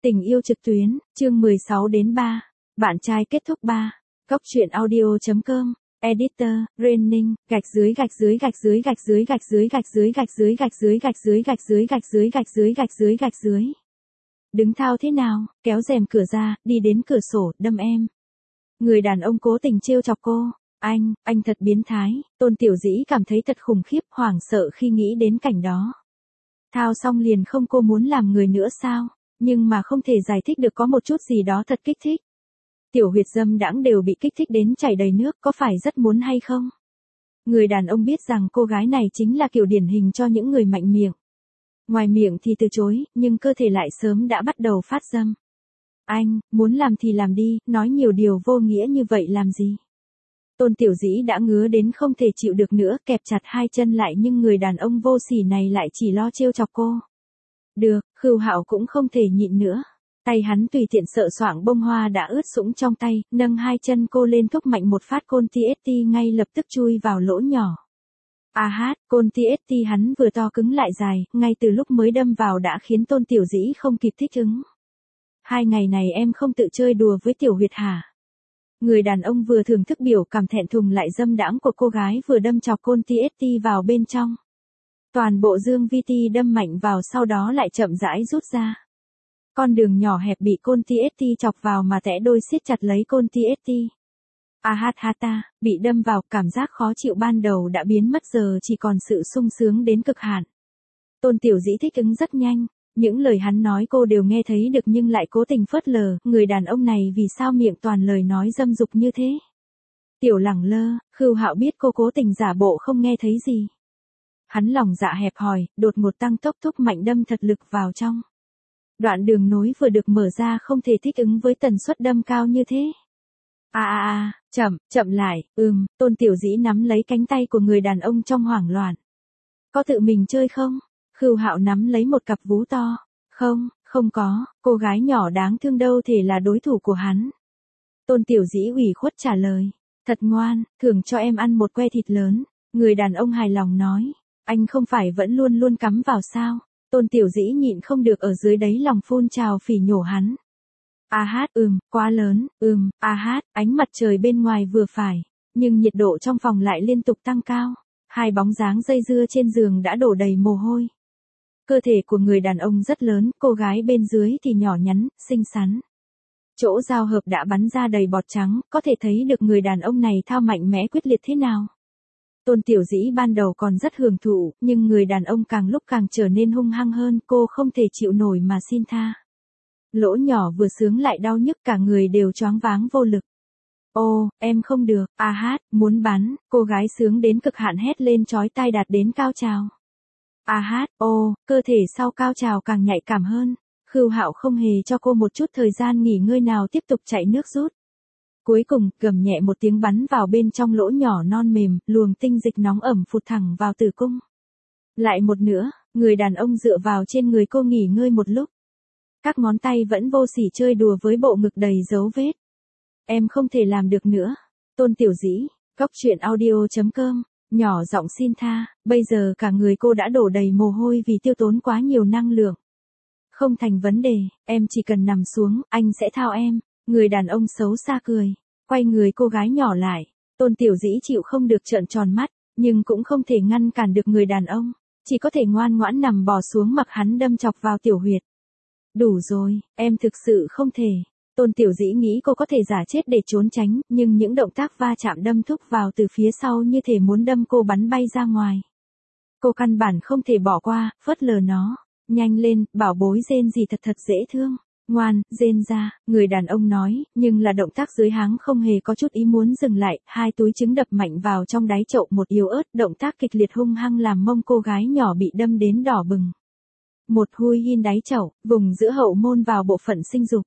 Tình yêu trực tuyến, chương 16 đến 3. Bạn trai kết thúc 3. Góc truyện audio.com. Editor, Renning, gạch dưới gạch dưới gạch dưới gạch dưới gạch dưới gạch dưới gạch dưới gạch dưới gạch dưới gạch dưới gạch dưới gạch dưới gạch dưới gạch dưới. Đứng thao thế nào, kéo rèm cửa ra, đi đến cửa sổ, đâm em. Người đàn ông cố tình trêu chọc cô. Anh thật biến thái. Tôn Tiểu Dĩ cảm thấy thật khủng khiếp, hoảng sợ khi nghĩ đến cảnh đó. Thao xong liền không, cô muốn làm người nữa sao? Nhưng mà không thể giải thích được, có một chút gì đó thật kích thích. Tiểu huyệt dâm đãng đều bị kích thích đến chảy đầy nước, có phải rất muốn hay không? Người đàn ông biết rằng cô gái này chính là kiểu điển hình cho những người mạnh miệng. Ngoài miệng thì từ chối, nhưng cơ thể lại sớm đã bắt đầu phát dâm. Anh, muốn làm thì làm đi, nói nhiều điều vô nghĩa như vậy làm gì? Tôn Tiểu Dĩ đã ngứa đến không thể chịu được nữa, kẹp chặt hai chân lại, nhưng người đàn ông vô sỉ này lại chỉ lo trêu chọc cô. Được, Khưu Hạo cũng không thể nhịn nữa. Tay hắn tùy tiện sờ soạng bông hoa đã ướt sũng trong tay, nâng hai chân cô lên thúc mạnh một phát, côn TST ngay lập tức chui vào lỗ nhỏ. Côn TST hắn vừa to cứng lại dài, ngay từ lúc mới đâm vào đã khiến Tôn Tiểu Dĩ không kịp thích ứng. 2 ngày này em không tự chơi đùa với tiểu huyệt hả? Người đàn ông vừa thưởng thức biểu cảm thẹn thùng lại dâm đãng của cô gái, vừa đâm chọc côn TST vào bên trong. Toàn bộ dương VT đâm mạnh vào, sau đó lại chậm rãi rút ra. Con đường nhỏ hẹp bị côn TST chọc vào mà tẽ đôi, siết chặt lấy côn TST. Bị đâm vào, cảm giác khó chịu ban đầu đã biến mất, giờ chỉ còn sự sung sướng đến cực hạn. Tôn Tiểu Dĩ thích ứng rất nhanh, những lời hắn nói cô đều nghe thấy được nhưng lại cố tình phớt lờ. Người đàn ông này vì sao miệng toàn lời nói dâm dục như thế? Tiểu lẳng lơ, Khưu Hạo biết cô cố tình giả bộ không nghe thấy gì. Hắn lòng dạ hẹp hòi, đột ngột tăng tốc thúc mạnh đâm thật lực vào trong. Đoạn đường nối vừa được mở ra không thể thích ứng với tần suất đâm cao như thế. Chậm lại, Tôn Tiểu Dĩ nắm lấy cánh tay của người đàn ông trong hoảng loạn. Có tự mình chơi không? Khưu Hạo nắm lấy một cặp vú to. Không có, cô gái nhỏ đáng thương đâu thể là đối thủ của hắn. Tôn Tiểu Dĩ ủy khuất trả lời. Thật ngoan, thưởng cho em ăn một que thịt lớn. Người đàn ông hài lòng nói. Anh không phải vẫn luôn luôn cắm vào sao? Tôn Tiểu Dĩ nhịn không được ở dưới đáy lòng phun trào phỉ nhổ hắn. Quá lớn, ánh mặt trời bên ngoài vừa phải, nhưng nhiệt độ trong phòng lại liên tục tăng cao. Hai bóng dáng dây dưa trên giường đã đổ đầy mồ hôi. Cơ thể của người đàn ông rất lớn, cô gái bên dưới thì nhỏ nhắn, xinh xắn. Chỗ giao hợp đã bắn ra đầy bọt trắng, có thể thấy được người đàn ông này thao mạnh mẽ quyết liệt thế nào. Tôn Tiểu Dĩ ban đầu còn rất hưởng thụ, nhưng người đàn ông càng lúc càng trở nên hung hăng hơn, cô không thể chịu nổi mà xin tha. Lỗ nhỏ vừa sướng lại đau nhức, cả người đều choáng váng vô lực. Ô, em không được, muốn bắn, cô gái sướng đến cực hạn hét lên chói tai, đạt đến cao trào. Cơ thể sau cao trào càng nhạy cảm hơn. Khưu Hạo không hề cho cô một chút thời gian nghỉ ngơi nào, tiếp tục chạy nước rút. Cuối cùng, gầm nhẹ một tiếng bắn vào bên trong lỗ nhỏ non mềm, luồng tinh dịch nóng ẩm phụt thẳng vào tử cung. Lại một nữa, người đàn ông dựa vào trên người cô nghỉ ngơi một lúc. Các ngón tay vẫn vô sỉ chơi đùa với bộ ngực đầy dấu vết. Em không thể làm được nữa. Tôn Tiểu Dĩ, góc truyện audio.com, nhỏ giọng xin tha, bây giờ cả người cô đã đổ đầy mồ hôi vì tiêu tốn quá nhiều năng lượng. Không thành vấn đề, em chỉ cần nằm xuống, anh sẽ thao em. Người đàn ông xấu xa cười, quay người cô gái nhỏ lại. Tôn Tiểu Dĩ chịu không được trợn tròn mắt, nhưng cũng không thể ngăn cản được người đàn ông, chỉ có thể ngoan ngoãn nằm bò xuống mặc hắn đâm chọc vào tiểu huyệt. Đủ rồi, em thực sự không thể. Tôn Tiểu Dĩ nghĩ cô có thể giả chết để trốn tránh, nhưng những động tác va chạm đâm thúc vào từ phía sau như thể muốn đâm cô bắn bay ra ngoài. Cô căn bản không thể bỏ qua, phớt lờ nó. Nhanh lên, bảo bối rên gì thật dễ thương. Ngoan, rên ra, người đàn ông nói, nhưng là động tác dưới háng không hề có chút ý muốn dừng lại. Hai túi trứng đập mạnh vào trong đáy chậu một yếu ớt, động tác kịch liệt hung hăng làm mông cô gái nhỏ bị đâm đến đỏ bừng. Một hui hin đáy chậu, vùng giữa hậu môn vào bộ phận sinh dục.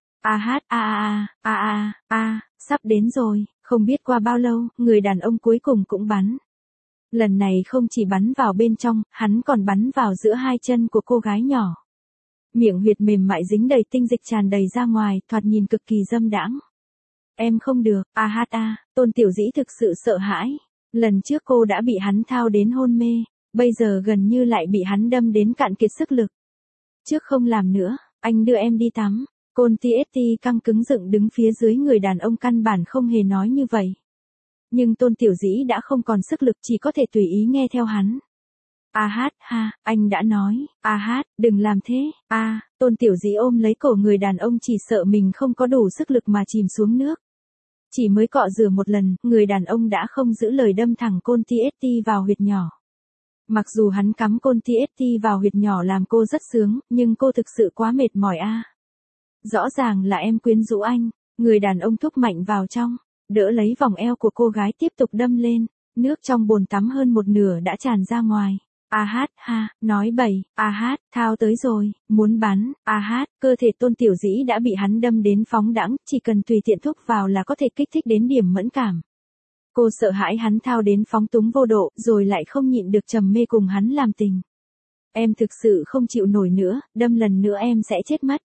Sắp đến rồi. Không biết qua bao lâu, người đàn ông cuối cùng cũng bắn. Lần này không chỉ bắn vào bên trong, hắn còn bắn vào giữa hai chân của cô gái nhỏ. Miệng huyệt mềm mại dính đầy tinh dịch tràn đầy ra ngoài, thoạt nhìn cực kỳ dâm đãng. Em không được, Tôn Tiểu Dĩ thực sự sợ hãi. Lần trước cô đã bị hắn thao đến hôn mê, bây giờ gần như lại bị hắn đâm đến cạn kiệt sức lực. Trước không làm nữa, anh đưa em đi tắm. Conti ST căng cứng dựng đứng phía dưới, người đàn ông căn bản không hề nói như vậy. Nhưng Tôn Tiểu Dĩ đã không còn sức lực, chỉ có thể tùy ý nghe theo hắn. A hát ha, anh đã nói, A hát, đừng làm thế, Tôn Tiểu Dĩ ôm lấy cổ người đàn ông, chỉ sợ mình không có đủ sức lực mà chìm xuống nước. Chỉ mới cọ rửa một lần, người đàn ông đã không giữ lời đâm thẳng Conti ST vào huyệt nhỏ. Mặc dù hắn cắm Conti ST vào huyệt nhỏ làm cô rất sướng, nhưng cô thực sự quá mệt mỏi a. Rõ ràng là em quyến rũ anh, người đàn ông thúc mạnh vào trong, đỡ lấy vòng eo của cô gái tiếp tục đâm lên, nước trong bồn tắm hơn một nửa đã tràn ra ngoài. A hát ha, nói bậy, A hát, thao tới rồi, muốn bắn, A hát, cơ thể Tôn Tiểu Dĩ đã bị hắn đâm đến phóng đãng, chỉ cần tùy tiện thúc vào là có thể kích thích đến điểm mẫn cảm. Cô sợ hãi hắn thao đến phóng túng vô độ, rồi lại không nhịn được trầm mê cùng hắn làm tình. Em thực sự không chịu nổi nữa, đâm lần nữa em sẽ chết mất.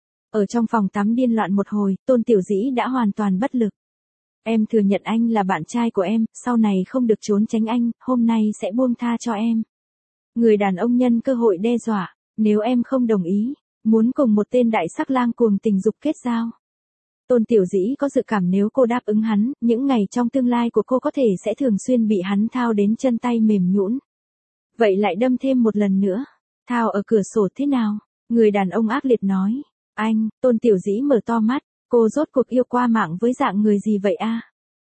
Ở trong phòng tắm điên loạn một hồi, Tôn Tiểu Dĩ đã hoàn toàn bất lực. Em thừa nhận anh là bạn trai của em, sau này không được trốn tránh anh, hôm nay sẽ buông tha cho em. Người đàn ông nhân cơ hội đe dọa, nếu em không đồng ý, muốn cùng một tên đại sắc lang cuồng tình dục kết giao. Tôn Tiểu Dĩ có dự cảm nếu cô đáp ứng hắn, những ngày trong tương lai của cô có thể sẽ thường xuyên bị hắn thao đến chân tay mềm nhũn. Vậy lại đâm thêm một lần nữa. Thao ở cửa sổ thế nào? Người đàn ông ác liệt nói. Anh, Tôn Tiểu Dĩ mở to mắt, cô rốt cuộc yêu qua mạng với dạng người gì vậy a?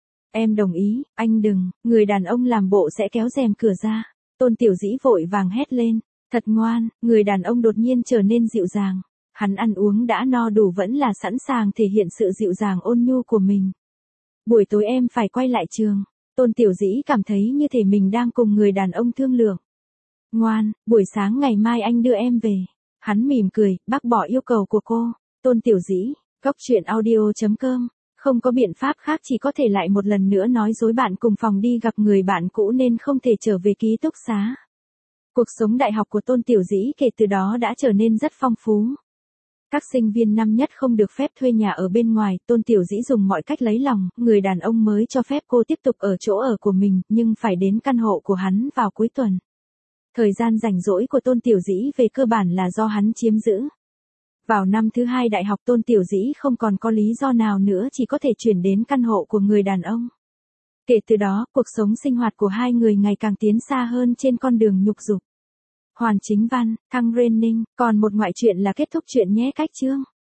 Em đồng ý, anh đừng, người đàn ông làm bộ sẽ kéo rèm cửa ra. Tôn Tiểu Dĩ vội vàng hét lên, thật ngoan, người đàn ông đột nhiên trở nên dịu dàng. Hắn ăn uống đã no đủ vẫn là sẵn sàng thể hiện sự dịu dàng ôn nhu của mình. Buổi tối em phải quay lại trường. Tôn Tiểu Dĩ cảm thấy như thể mình đang cùng người đàn ông thương lượng. Ngoan, buổi sáng ngày mai anh đưa em về. Hắn mỉm cười, bác bỏ yêu cầu của cô. Tôn Tiểu Dĩ, goctruyện.audio.com. Không có biện pháp khác, chỉ có thể lại một lần nữa nói dối bạn cùng phòng đi gặp người bạn cũ nên không thể trở về ký túc xá. Cuộc sống đại học của Tôn Tiểu Dĩ kể từ đó đã trở nên rất phong phú. Các sinh viên năm nhất không được phép thuê nhà ở bên ngoài, Tôn Tiểu Dĩ dùng mọi cách lấy lòng, người đàn ông mới cho phép cô tiếp tục ở chỗ ở của mình, nhưng phải đến căn hộ của hắn vào cuối tuần. Thời gian rảnh rỗi của Tôn Tiểu Dĩ về cơ bản là do hắn chiếm giữ. Vào năm thứ 2 đại học, Tôn Tiểu Dĩ không còn có lý do nào nữa, chỉ có thể chuyển đến căn hộ của người đàn ông. Kể từ đó, cuộc sống sinh hoạt của hai người ngày càng tiến xa hơn trên con đường nhục dục. Hoàn Chính Văn, Thăng Rên Ninh, còn một ngoại truyện là kết thúc truyện nhé. Cách chương